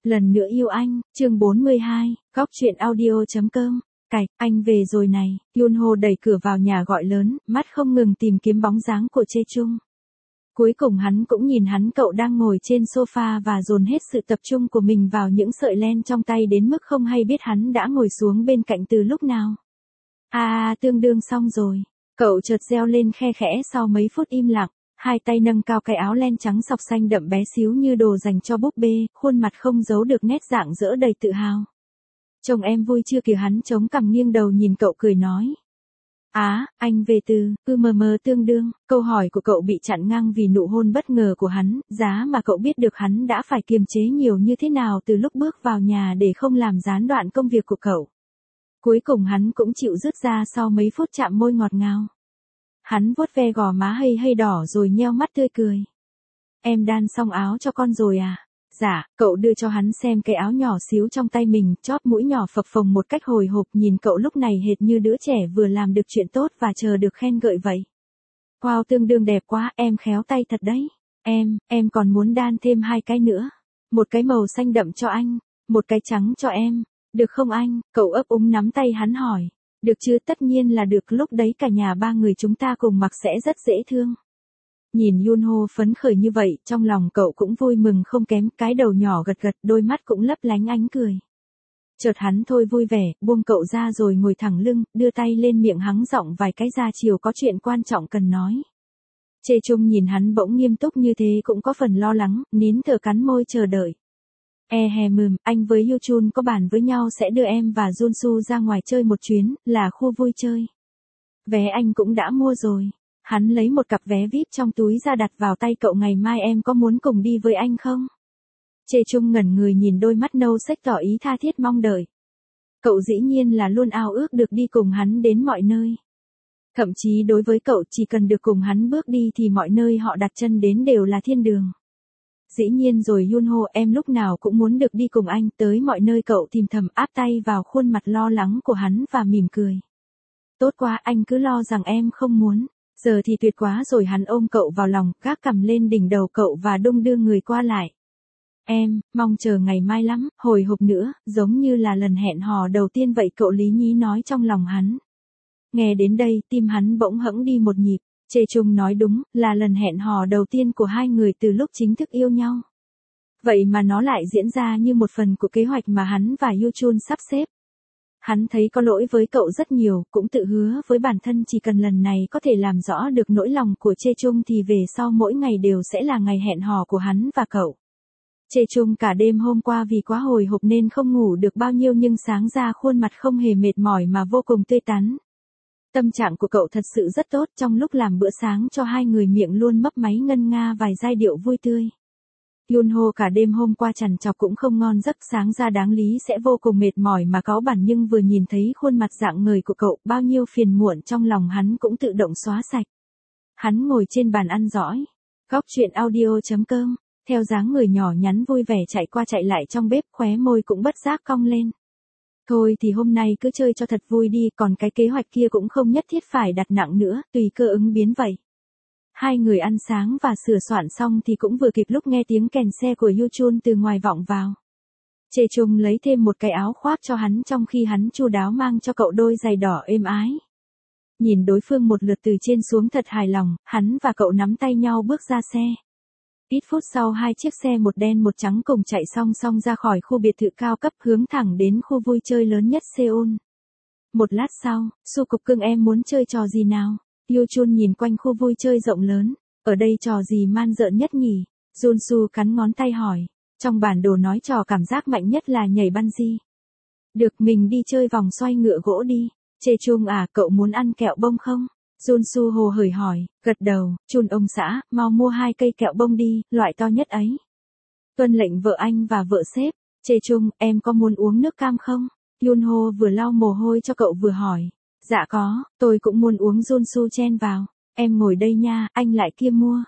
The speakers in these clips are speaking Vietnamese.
Lần nữa yêu anh, chương 42, góc truyện audio.com. Cạch, anh về rồi này, Yunho đẩy cửa vào nhà gọi lớn, mắt không ngừng tìm kiếm bóng dáng của Chae Chung. Cuối cùng hắn cũng nhìn hắn cậu đang ngồi trên sofa và dồn hết sự tập trung của mình vào những sợi len trong tay đến mức không hay biết hắn đã ngồi xuống bên cạnh từ lúc nào. Tương đương xong rồi. Cậu chợt reo lên khe khẽ sau mấy phút im lặng, hai tay nâng cao cái áo len trắng sọc xanh đậm bé xíu như đồ dành cho búp bê, khuôn mặt không giấu được nét rạng rỡ đầy tự hào. Chồng em vui chưa kìa, hắn chống cằm nghiêng đầu nhìn cậu cười nói. Anh về từ, tương đương, câu hỏi của cậu bị chặn ngang vì nụ hôn bất ngờ của hắn, giá mà cậu biết được hắn đã phải kiềm chế nhiều như thế nào từ lúc bước vào nhà để không làm gián đoạn công việc của cậu. Cuối cùng hắn cũng chịu dứt ra sau mấy phút chạm môi ngọt ngào. Hắn vuốt ve gò má hay đỏ rồi nheo mắt tươi cười. Em đan xong áo cho con rồi à? Dạ, cậu đưa cho hắn xem cái áo nhỏ xíu trong tay mình, chóp mũi nhỏ phập phồng một cách hồi hộp, nhìn cậu lúc này hệt như đứa trẻ vừa làm được chuyện tốt và chờ được khen ngợi vậy. Wow, tương đương đẹp quá, em khéo tay thật đấy. Em còn muốn đan thêm 2 cái nữa. Một cái màu xanh đậm cho anh, một cái trắng cho em. Được không anh? Cậu ấp úng nắm tay hắn hỏi. Được chứ, tất nhiên là được, lúc đấy cả nhà 3 người chúng ta cùng mặc sẽ rất dễ thương. Nhìn Yunho phấn khởi như vậy, trong lòng cậu cũng vui mừng không kém, cái đầu nhỏ gật gật, đôi mắt cũng lấp lánh ánh cười. Chợt hắn thôi vui vẻ, buông cậu ra rồi ngồi thẳng lưng, đưa tay lên miệng hắng giọng vài cái ra chiều có chuyện quan trọng cần nói. Chae Chung nhìn hắn bỗng nghiêm túc như thế cũng có phần lo lắng, nín thở cắn môi chờ đợi. Anh với Yuchun có bàn với nhau sẽ đưa em và Junsu ra ngoài chơi một chuyến, là khu vui chơi. Vé anh cũng đã mua rồi. Hắn lấy một cặp vé VIP trong túi ra đặt vào tay cậu, ngày mai em có muốn cùng đi với anh không? Chae Chung ngẩn người nhìn đôi mắt nâu xếch tỏ ý tha thiết mong đợi. Cậu dĩ nhiên là luôn ao ước được đi cùng hắn đến mọi nơi. Thậm chí đối với cậu chỉ cần được cùng hắn bước đi thì mọi nơi họ đặt chân đến đều là thiên đường. Dĩ nhiên rồi Yunho, em lúc nào cũng muốn được đi cùng anh tới mọi nơi, cậu thì thầm áp tay vào khuôn mặt lo lắng của hắn và mỉm cười. Tốt quá, anh cứ lo rằng em không muốn. Giờ thì tuyệt quá rồi, hắn ôm cậu vào lòng, gác cằm lên đỉnh đầu cậu và đung đưa người qua lại. Em, mong chờ ngày mai lắm, hồi hộp nữa, giống như là lần hẹn hò đầu tiên vậy, cậu lý nhí nói trong lòng hắn. Nghe đến đây, tim hắn bỗng hẫng đi một nhịp. Chae Chung nói đúng, là lần hẹn hò đầu tiên của hai người từ lúc chính thức yêu nhau. Vậy mà nó lại diễn ra như một phần của kế hoạch mà hắn và Yuchun sắp xếp. Hắn thấy có lỗi với cậu rất nhiều, cũng tự hứa với bản thân chỉ cần lần này có thể làm rõ được nỗi lòng của Chae Chung thì về sau mỗi ngày đều sẽ là ngày hẹn hò của hắn và cậu. Chae Chung cả đêm hôm qua vì quá hồi hộp nên không ngủ được bao nhiêu, nhưng sáng ra khuôn mặt không hề mệt mỏi mà vô cùng tươi tắn. Tâm trạng của cậu thật sự rất tốt, trong lúc làm bữa sáng cho hai người miệng luôn mấp máy ngân nga vài giai điệu vui tươi. Yunho cả đêm hôm qua trằn trọc cũng không ngon giấc, sáng ra đáng lý sẽ vô cùng mệt mỏi mà cáu bẳn, nhưng vừa nhìn thấy khuôn mặt rạng ngời của cậu, bao nhiêu phiền muộn trong lòng hắn cũng tự động xóa sạch. Hắn ngồi trên bàn ăn dõi. Góc truyện audio.com, theo dáng người nhỏ nhắn vui vẻ chạy qua chạy lại trong bếp, khóe môi cũng bất giác cong lên. Thôi thì hôm nay cứ chơi cho thật vui đi, còn cái kế hoạch kia cũng không nhất thiết phải đặt nặng nữa, tùy cơ ứng biến vậy. Hai người ăn sáng và sửa soạn xong thì cũng vừa kịp lúc nghe tiếng kèn xe của Yuchun từ ngoài vọng vào. Chae Chung lấy thêm một cái áo khoác cho hắn trong khi hắn chu đáo mang cho cậu đôi giày đỏ êm ái. Nhìn đối phương một lượt từ trên xuống thật hài lòng, hắn và cậu nắm tay nhau bước ra xe. Ít phút sau, hai chiếc xe một đen một trắng cùng chạy song song ra khỏi khu biệt thự cao cấp hướng thẳng đến khu vui chơi lớn nhất Seoul. Một lát sau, Su cục cưng, em muốn chơi trò gì nào? Yuchun nhìn quanh khu vui chơi rộng lớn. Ở đây trò gì man rợn nhất nhỉ? Junsu cắn ngón tay hỏi. Trong bản đồ nói trò cảm giác mạnh nhất là nhảy bungee. Được, mình đi chơi vòng xoay ngựa gỗ đi. Chae Chung cậu muốn ăn kẹo bông không? Junsu hồ hởi hỏi, gật đầu. Chun ông xã, mau mua 2 cây kẹo bông đi, loại to nhất ấy. Tuân lệnh vợ anh và vợ sếp. Chae Chung, em có muốn uống nước cam không? Yunho vừa lau mồ hôi cho cậu vừa hỏi. Dạ có, tôi cũng muốn uống. Junsu chen vào. Em ngồi đây nha, anh lại kia mua.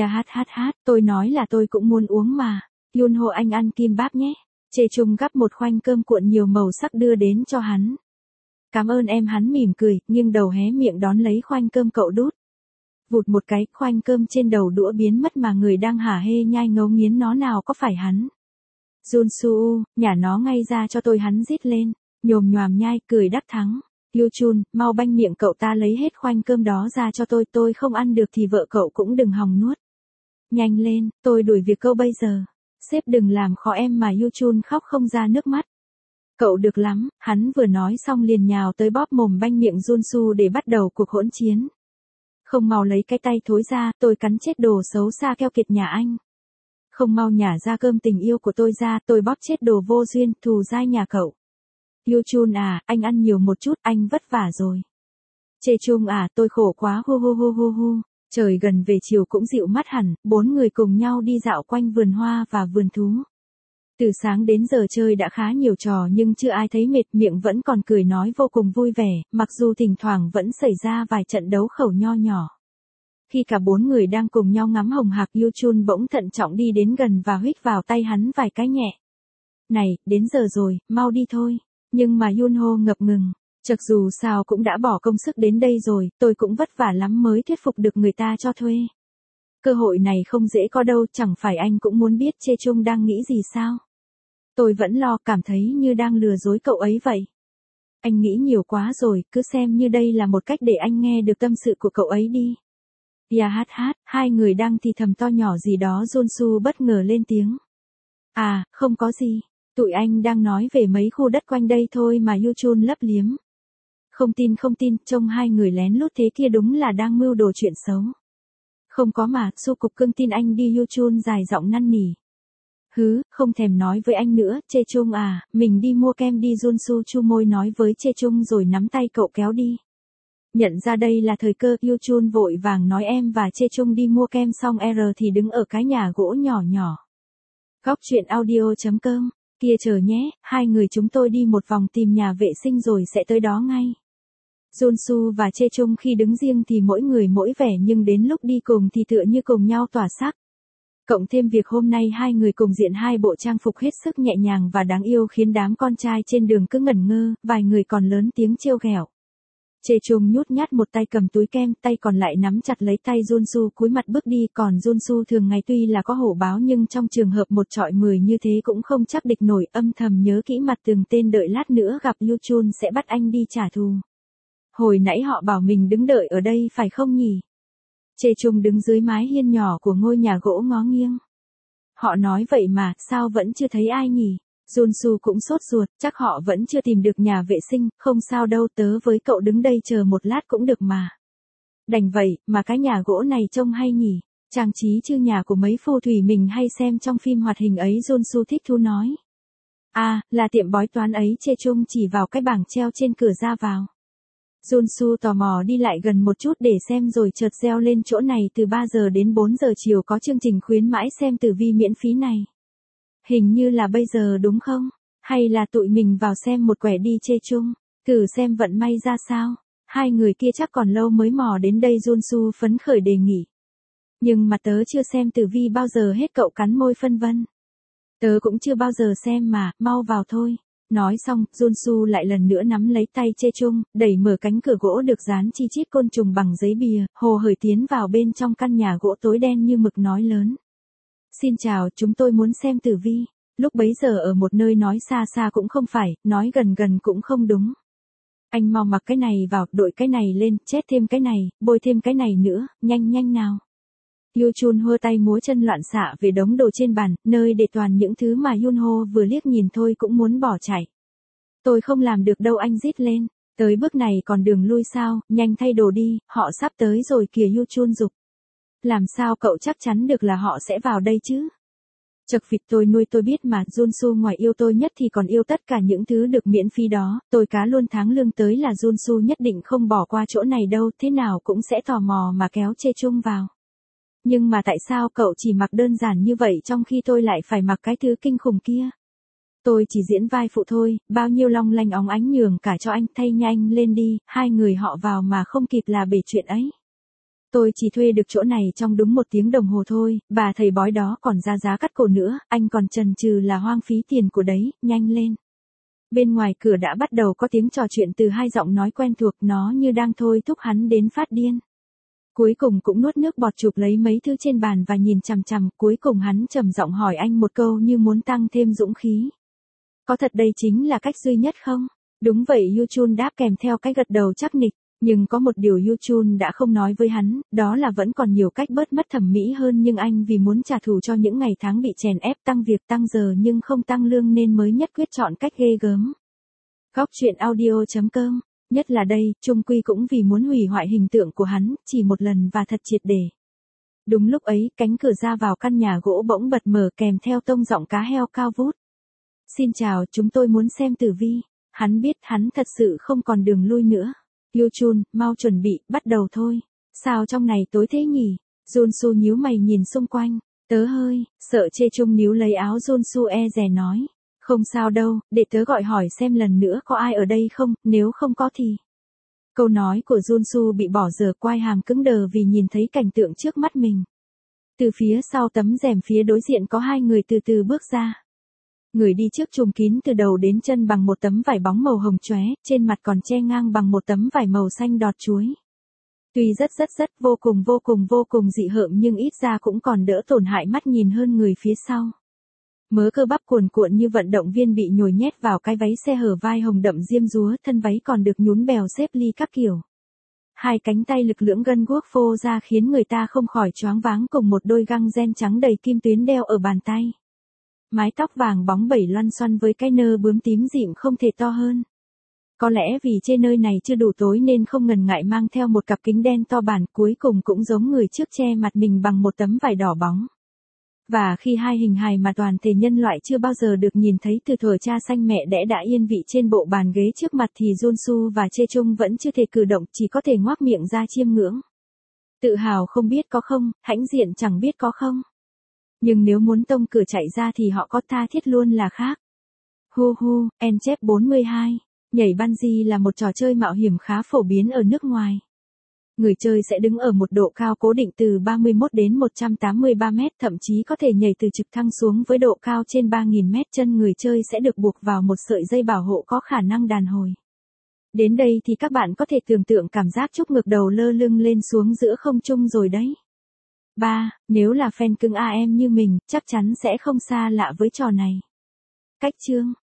Tôi nói là tôi cũng muốn uống mà. Yunho, anh ăn kim báp nhé. Chae Chung gắp một khoanh cơm cuộn nhiều màu sắc đưa đến cho hắn. Cảm ơn em, hắn mỉm cười, nghiêng đầu hé miệng đón lấy khoanh cơm cậu đút. Vụt một cái, khoanh cơm trên đầu đũa biến mất mà người đang hả hê nhai ngấu nghiến nó nào có phải hắn. Junsu, nhả nó ngay ra cho tôi, hắn rít lên, nhồm nhoàm nhai, cười đắc thắng. Yuchun, mau banh miệng cậu ta, lấy hết khoanh cơm đó ra cho tôi không ăn được thì vợ cậu cũng đừng hòng nuốt. Nhanh lên, tôi đuổi việc cậu bây giờ. Sếp đừng làm khó em mà. Yuchun khóc không ra nước mắt. Cậu được lắm, hắn vừa nói xong liền nhào tới bóp mồm banh miệng Junsu để bắt đầu cuộc hỗn chiến. Không mau lấy cái tay thối ra, tôi cắn chết đồ xấu xa keo kiệt nhà anh. Không mau nhả ra cơm tình yêu của tôi ra, tôi bóp chết đồ vô duyên, thù dai nhà cậu. Yuchun à, anh ăn nhiều một chút, anh vất vả rồi. Chechung à, tôi khổ quá, hu hu hu hu hu. Trời gần về chiều cũng dịu mắt hẳn, 4 người cùng nhau đi dạo quanh vườn hoa và vườn thú. Từ sáng đến giờ chơi đã khá nhiều trò nhưng chưa ai thấy mệt, miệng vẫn còn cười nói vô cùng vui vẻ, mặc dù thỉnh thoảng vẫn xảy ra vài trận đấu khẩu nho nhỏ. Khi cả 4 người đang cùng nhau ngắm hồng hạc, Yuchun bỗng thận trọng đi đến gần và huých vào tay hắn vài cái nhẹ. Này, đến giờ rồi, mau đi thôi. Nhưng mà Yunho ngập ngừng. Chật, dù sao cũng đã bỏ công sức đến đây rồi, tôi cũng vất vả lắm mới thuyết phục được người ta cho thuê. Cơ hội này không dễ có đâu, chẳng phải anh cũng muốn biết Chechung đang nghĩ gì sao? Tôi vẫn lo, cảm thấy như đang lừa dối cậu ấy vậy. Anh nghĩ nhiều quá rồi, cứ xem như đây là một cách để anh nghe được tâm sự của cậu ấy đi. Ya hát hát, hai người đang thì thầm to nhỏ gì đó, Junsu bất ngờ lên tiếng. À, không có gì. Tụi anh đang nói về mấy khu đất quanh đây thôi mà. Yuchun lấp liếm. Không tin, trông hai người lén lút thế kia đúng là đang mưu đồ chuyện xấu. Không có mà, Su cục cưng tin anh đi. Yuchun dài giọng năn nỉ. Hứ, không thèm nói với anh nữa. Chechung à, mình đi mua kem đi. Junsu chu môi nói với Chechung rồi nắm tay cậu kéo đi. Nhận ra đây là thời cơ, Yuchun vội vàng nói em và Chechung đi mua kem xong thì đứng ở cái nhà gỗ nhỏ nhỏ. Góc truyện audio.com. Kia chờ nhé, hai người chúng tôi đi một vòng tìm nhà vệ sinh rồi sẽ tới đó ngay. Junsu và Chechung khi đứng riêng thì mỗi người mỗi vẻ nhưng đến lúc đi cùng thì tựa như cùng nhau tỏa sắc. Cộng thêm việc hôm nay hai người cùng diện hai bộ trang phục hết sức nhẹ nhàng và đáng yêu khiến đám con trai trên đường cứ ngẩn ngơ, vài người còn lớn tiếng trêu ghẹo. Chechung nhút nhát một tay cầm túi kem, tay còn lại nắm chặt lấy tay Junsu cúi mặt bước đi, còn Junsu thường ngày tuy là có hổ báo nhưng trong trường hợp một trọi 10 như thế cũng không chắc địch nổi, âm thầm nhớ kỹ mặt từng tên đợi lát nữa gặp Yuchun sẽ bắt anh đi trả thù. Hồi nãy họ bảo mình đứng đợi ở đây phải không nhỉ? Chechung đứng dưới mái hiên nhỏ của ngôi nhà gỗ ngó nghiêng. Họ nói vậy mà, sao vẫn chưa thấy ai nhỉ? Junsu cũng sốt ruột, chắc họ vẫn chưa tìm được nhà vệ sinh, không sao đâu, tớ với cậu đứng đây chờ một lát cũng được mà. Đành vậy, mà cái nhà gỗ này trông hay nhỉ, trang trí như nhà của mấy phù thủy mình hay xem trong phim hoạt hình ấy. Junsu thích thú nói. À, là tiệm bói toán ấy. Chechung chỉ vào cái bảng treo trên cửa ra vào. Junsu tò mò đi lại gần một chút để xem rồi chợt reo lên, chỗ này từ 3 giờ đến 4 giờ chiều có chương trình khuyến mãi xem tử vi miễn phí này. Hình như là bây giờ đúng không? Hay là tụi mình vào xem một quẻ đi Chechung? Thử xem vận may ra sao. Hai người kia chắc còn lâu mới mò đến đây. Junsu phấn khởi đề nghị. Nhưng mà tớ chưa xem tử vi bao giờ hết. Cậu cắn môi phân vân. Tớ cũng chưa bao giờ xem mà, mau vào thôi. Nói xong, Junsu lại lần nữa nắm lấy tay Chechung, đẩy mở cánh cửa gỗ được dán chi chít côn trùng bằng giấy bìa, hồ hởi tiến vào bên trong căn nhà gỗ tối đen như mực nói lớn. Xin chào, chúng tôi muốn xem tử vi. Lúc bấy giờ ở một nơi nói xa xa cũng không phải, nói gần gần cũng không đúng. Anh mau mặc cái này vào, đội cái này lên, chét thêm cái này, bôi thêm cái này nữa, nhanh nhanh nào. Yuchun hơ tay múa chân loạn xạ về đống đồ trên bàn, nơi để toàn những thứ mà Yunho vừa liếc nhìn thôi cũng muốn bỏ chạy. Tôi không làm được đâu, anh rít lên. Tới bước này còn đường lui sao, nhanh thay đồ đi, họ sắp tới rồi kìa. Yuchun giục. Làm sao cậu chắc chắn được là họ sẽ vào đây chứ? Chật vịt, tôi nuôi tôi biết mà. Junsu ngoài yêu tôi nhất thì còn yêu tất cả những thứ được miễn phí đó, tôi cá luôn tháng lương tới là Junsu nhất định không bỏ qua chỗ này đâu, thế nào cũng sẽ tò mò mà kéo Chechung vào. Nhưng mà tại sao cậu chỉ mặc đơn giản như vậy trong khi tôi lại phải mặc cái thứ kinh khủng kia? Tôi chỉ diễn vai phụ thôi, bao nhiêu long lanh óng ánh nhường cả cho anh, thay nhanh lên đi. Hai người họ vào mà không kịp là bể chuyện ấy. Tôi chỉ thuê được chỗ này trong đúng 1 tiếng đồng hồ thôi, bà thầy bói đó còn ra giá cắt cổ nữa, anh còn chần chừ là hoang phí tiền của đấy, nhanh lên. Bên ngoài cửa đã bắt đầu có tiếng trò chuyện từ hai giọng nói quen thuộc, nó như đang thôi thúc hắn đến phát điên. Cuối cùng cũng nuốt nước bọt chụp lấy mấy thứ trên bàn và nhìn chằm chằm, cuối cùng hắn trầm giọng hỏi anh một câu như muốn tăng thêm dũng khí. Có thật đây chính là cách duy nhất không? Đúng vậy, Yu Chun đáp kèm theo cái gật đầu chắc nịch. Nhưng có một điều Yu Chun đã không nói với hắn, đó là vẫn còn nhiều cách bớt mất thẩm mỹ hơn, nhưng anh vì muốn trả thù cho những ngày tháng bị chèn ép tăng việc tăng giờ nhưng không tăng lương nên mới nhất quyết chọn cách ghê gớm. Góc truyện audio.com. Nhất là đây, chung quy cũng vì muốn hủy hoại hình tượng của hắn, chỉ một lần và thật triệt để. Đúng lúc ấy, cánh cửa ra vào căn nhà gỗ bỗng bật mở kèm theo tông giọng cá heo cao vút. Xin chào, chúng tôi muốn xem tử vi. Hắn biết hắn thật sự không còn đường lui nữa. Yu Chun, mau chuẩn bị, bắt đầu thôi. Sao trong này tối thế nhỉ? Junsu nhíu mày nhìn xung quanh. Tớ hơi, sợ Chê Chung níu lấy áo Junsu e dè nói. Không sao đâu, để tớ gọi hỏi xem lần nữa có ai ở đây không, nếu không có thì. Câu nói của Junsu bị bỏ dở, quai hàm cứng đờ vì nhìn thấy cảnh tượng trước mắt mình. Từ phía sau tấm rèm phía đối diện có hai người từ từ bước ra. Người đi trước trùm kín từ đầu đến chân bằng một tấm vải bóng màu hồng chóe, trên mặt còn che ngang bằng một tấm vải màu xanh đọt chuối. Tuy rất vô cùng dị hợm nhưng ít ra cũng còn đỡ tổn hại mắt nhìn hơn người phía sau. Mớ cơ bắp cuồn cuộn như vận động viên bị nhồi nhét vào cái váy xe hở vai hồng đậm diêm dúa, thân váy còn được nhún bèo xếp ly các kiểu. Hai cánh tay lực lưỡng gân guốc phô ra khiến người ta không khỏi choáng váng, cùng một đôi găng ren trắng đầy kim tuyến đeo ở bàn tay. Mái tóc vàng bóng bẩy loăn xoăn với cái nơ bướm tím dịm không thể to hơn. Có lẽ vì trên nơi này chưa đủ tối nên không ngần ngại mang theo một cặp kính đen to bản, cuối cùng cũng giống người trước che mặt mình bằng một tấm vải đỏ bóng. Và khi hai hình hài mà toàn thể nhân loại chưa bao giờ được nhìn thấy từ thuở cha sanh mẹ đẻ đã yên vị trên bộ bàn ghế trước mặt thì Junsu và Chê Chung vẫn chưa thể cử động, chỉ có thể ngoác miệng ra chiêm ngưỡng. Tự hào không biết có không, hãnh diện chẳng biết có không. Nhưng nếu muốn tông cửa chạy ra thì họ có tha thiết luôn là khác. Hu hu, Enchep 42. Nhảy bungee là một trò chơi mạo hiểm khá phổ biến ở nước ngoài. Người chơi sẽ đứng ở một độ cao cố định từ 31 đến 183 mét, thậm chí có thể nhảy từ trực thăng xuống với độ cao trên 3.000 mét. Chân người chơi sẽ được buộc vào một sợi dây bảo hộ có khả năng đàn hồi. Đến đây thì các bạn có thể tưởng tượng cảm giác trúc ngược đầu lơ lửng lên xuống giữa không trung rồi đấy. 3. Nếu là fan cứng AM như mình, chắc chắn sẽ không xa lạ với trò này. Cách chương